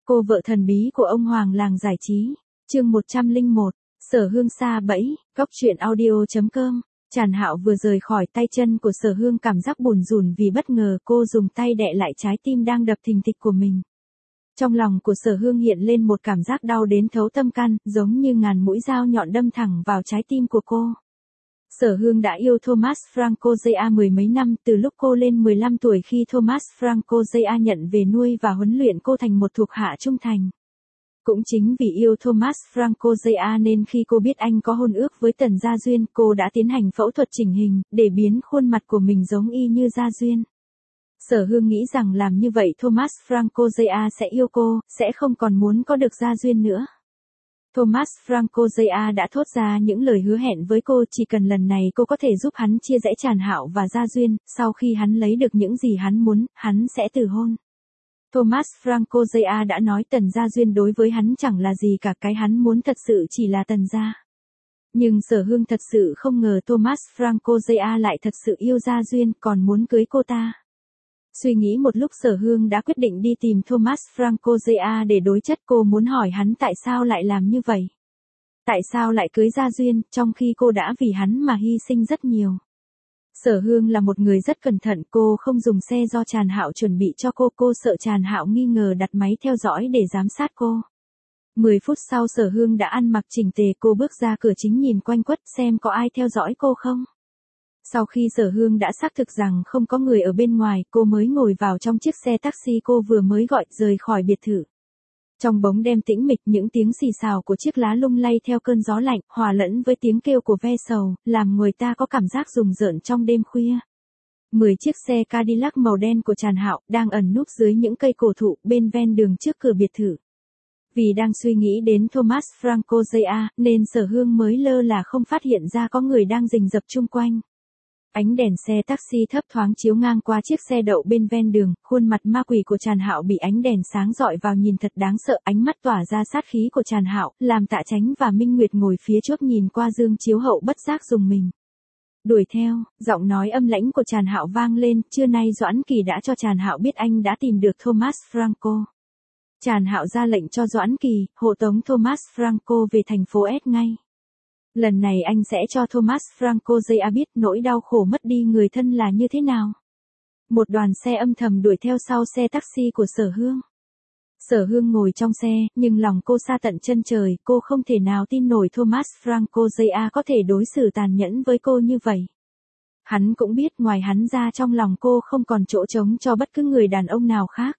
Cô vợ thần bí của ông Hoàng làng giải trí. Chương 101. Sở Hương sa bẫy. Góc truyện audio.com. Tràn Hạo vừa rời khỏi tay chân của Sở Hương cảm giác buồn rùn vì bất ngờ cô dùng tay đè lại trái tim đang đập thình thịch của mình. Trong lòng của Sở Hương hiện lên một cảm giác đau đến thấu tâm can, giống như ngàn mũi dao nhọn đâm thẳng vào trái tim của cô. Sở Hương đã yêu Thomas Franco J.A. mười mấy năm, từ lúc cô lên 15 tuổi khi Thomas Franco J.A. nhận về nuôi và huấn luyện cô thành một thuộc hạ trung thành. Cũng chính vì yêu Thomas Franco J.A. nên khi cô biết anh có hôn ước với Tần Gia Duyên, cô đã tiến hành phẫu thuật chỉnh hình, để biến khuôn mặt của mình giống y như Gia Duyên. Sở Hương nghĩ rằng làm như vậy Thomas Franco J.A. sẽ yêu cô, sẽ không còn muốn có được Gia Duyên nữa. Thomas Franco J.A. đã thốt ra những lời hứa hẹn với cô, chỉ cần lần này cô có thể giúp hắn chia rẽ Tràn Hạo và Gia Duyên, sau khi hắn lấy được những gì hắn muốn, hắn sẽ từ hôn. Thomas Franco J.A. đã nói Tần Gia Duyên đối với hắn chẳng là gì cả, cái hắn muốn thật sự chỉ là Tần Gia. Nhưng Sở Hương thật sự không ngờ Thomas Franco J.A. lại thật sự yêu Gia Duyên, còn muốn cưới cô ta. Suy nghĩ một lúc Sở Hương đã quyết định đi tìm Thomas Franco J.A. để đối chất. Cô muốn hỏi hắn tại sao lại làm như vậy. Tại sao lại cưới Gia Duyên, trong khi cô đã vì hắn mà hy sinh rất nhiều. Sở Hương là một người rất cẩn thận, cô không dùng xe do Tràn Hạo chuẩn bị cho cô sợ Tràn Hạo nghi ngờ đặt máy theo dõi để giám sát cô. 10 phút sau Sở Hương đã ăn mặc chỉnh tề, cô bước ra cửa chính nhìn quanh quất xem có ai theo dõi cô không. Sau khi Sở Hương đã xác thực rằng không có người ở bên ngoài, cô mới ngồi vào trong chiếc xe taxi cô vừa mới gọi rời khỏi biệt thự. Trong bóng đêm tĩnh mịch, những tiếng xì xào của chiếc lá lung lay theo cơn gió lạnh, hòa lẫn với tiếng kêu của ve sầu, làm người ta có cảm giác rùng rợn trong đêm khuya. 10 chiếc xe Cadillac màu đen của Tràn Hạo đang ẩn núp dưới những cây cổ thụ bên ven đường trước cửa biệt thự. Vì đang suy nghĩ đến Thomas Franco J.A. nên Sở Hương mới lơ là không phát hiện ra có người đang rình rập chung quanh. Ánh đèn xe taxi thấp thoáng chiếu ngang qua chiếc xe đậu bên ven đường, khuôn mặt ma quỷ của Tràn Hạo bị ánh đèn sáng rọi vào nhìn thật đáng sợ, ánh mắt tỏa ra sát khí của Tràn Hạo, làm Tạ Chánh và Minh Nguyệt ngồi phía trước nhìn qua gương chiếu hậu bất giác rùng mình. Đuổi theo, giọng nói âm lãnh của Tràn Hạo vang lên, trưa nay Doãn Kỳ đã cho Tràn Hạo biết anh đã tìm được Thomas Franco. Tràn Hạo ra lệnh cho Doãn Kỳ, hộ tống Thomas Franco về thành phố S ngay. Lần này anh sẽ cho Thomas Franco J.A. biết nỗi đau khổ mất đi người thân là như thế nào. Một đoàn xe âm thầm đuổi theo sau xe taxi của Sở Hương. Sở Hương ngồi trong xe, nhưng lòng cô xa tận chân trời, cô không thể nào tin nổi Thomas Franco J.A. có thể đối xử tàn nhẫn với cô như vậy. Hắn cũng biết ngoài hắn ra trong lòng cô không còn chỗ trống cho bất cứ người đàn ông nào khác.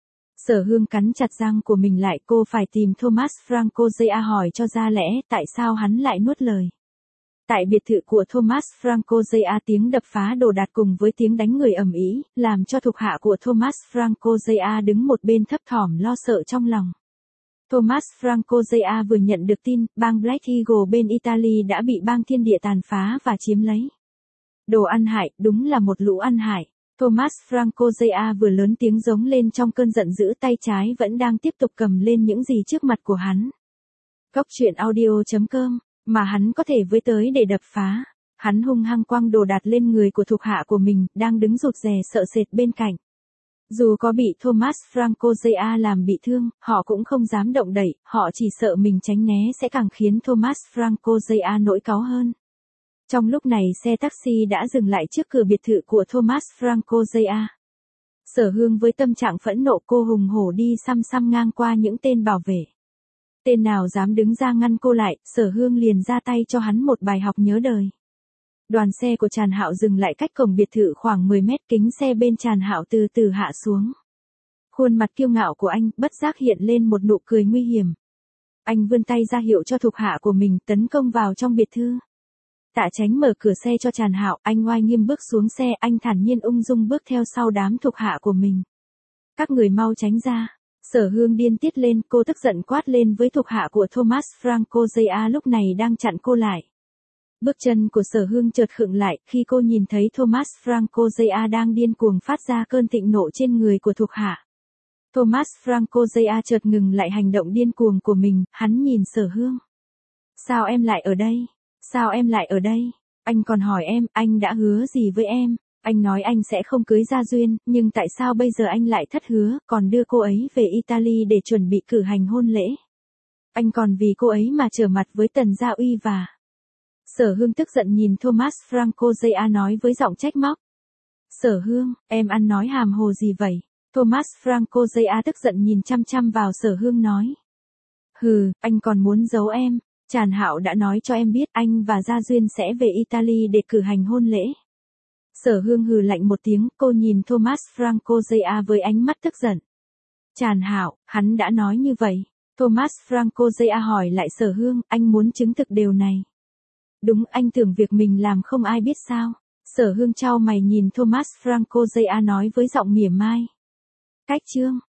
Sở Hương cắn chặt răng của mình lại, cô phải tìm Thomas Franco J.A. hỏi cho ra lẽ tại sao hắn lại nuốt lời. Tại biệt thự của Thomas Franco J.A. tiếng đập phá đồ đạc cùng với tiếng đánh người ầm ĩ, làm cho thuộc hạ của Thomas Franco J.A. đứng một bên thấp thỏm lo sợ trong lòng. Thomas Franco J.A. vừa nhận được tin, bang Black Eagle bên Italy đã bị bang Thiên Địa tàn phá và chiếm lấy. Đồ ăn hại, đúng là một lũ ăn hại. Thomas Franco J.A. vừa lớn tiếng giống lên trong cơn giận dữ, tay trái vẫn đang tiếp tục cầm lên những gì trước mặt của hắn. Góc truyện audio.com, mà hắn có thể với tới để đập phá. Hắn hung hăng quăng đồ đạc lên người của thuộc hạ của mình, đang đứng rụt rè sợ sệt bên cạnh. Dù có bị Thomas Franco J.A. làm bị thương, họ cũng không dám động đậy, họ chỉ sợ mình tránh né sẽ càng khiến Thomas Franco J.A. nổi cáu hơn. Trong lúc này xe taxi đã dừng lại trước cửa biệt thự của Thomas Franco J.A. Sở Hương với tâm trạng phẫn nộ, cô hùng hổ đi xăm ngang qua những tên bảo vệ. Tên nào dám đứng ra ngăn cô lại, Sở Hương liền ra tay cho hắn một bài học nhớ đời. Đoàn xe của Tràn Hạo dừng lại cách cổng biệt thự khoảng 10 mét, kính xe bên Tràn Hạo từ từ hạ xuống. Khuôn mặt kiêu ngạo của anh bất giác hiện lên một nụ cười nguy hiểm. Anh vươn tay ra hiệu cho thuộc hạ của mình tấn công vào trong biệt thự. Tạ Chánh mở cửa xe cho Tràn Hạo, anh oai nghiêm bước xuống xe, anh thản nhiên ung dung bước theo sau đám thuộc hạ của mình. Các người mau tránh ra. Sở Hương điên tiết lên, cô tức giận quát lên với thuộc hạ của Thomas Franco J.A. lúc này đang chặn cô lại. Bước chân của Sở Hương chợt khựng lại, khi cô nhìn thấy Thomas Franco J.A. đang điên cuồng phát ra cơn thịnh nộ trên người của thuộc hạ. Thomas Franco J.A. chợt ngừng lại hành động điên cuồng của mình, hắn nhìn Sở Hương. Sao em lại ở đây? Sao em lại ở đây? Anh còn hỏi em, anh đã hứa gì với em? Anh nói anh sẽ không cưới Gia Duyên, nhưng tại sao bây giờ anh lại thất hứa, còn đưa cô ấy về Italy để chuẩn bị cử hành hôn lễ? Anh còn vì cô ấy mà trở mặt với Tần Gia Uy và... Sở Hương tức giận nhìn Thomas Franco J.A. nói với giọng trách móc. Sở Hương, em ăn nói hàm hồ gì vậy? Thomas Franco J.A. tức giận nhìn chăm chăm vào Sở Hương nói. Hừ, anh còn muốn giấu em. Tràn Hạo đã nói cho em biết anh và Gia Duyên sẽ về Italy để cử hành hôn lễ. Sở Hương hừ lạnh một tiếng, cô nhìn Thomas Franco J.A. với ánh mắt tức giận. Tràn Hạo, hắn đã nói như vậy. Thomas Franco J.A. hỏi lại Sở Hương, anh muốn chứng thực điều này. Đúng, anh tưởng việc mình làm không ai biết sao? Sở Hương chau mày nhìn Thomas Franco J.A. nói với giọng mỉa mai. Cách chương.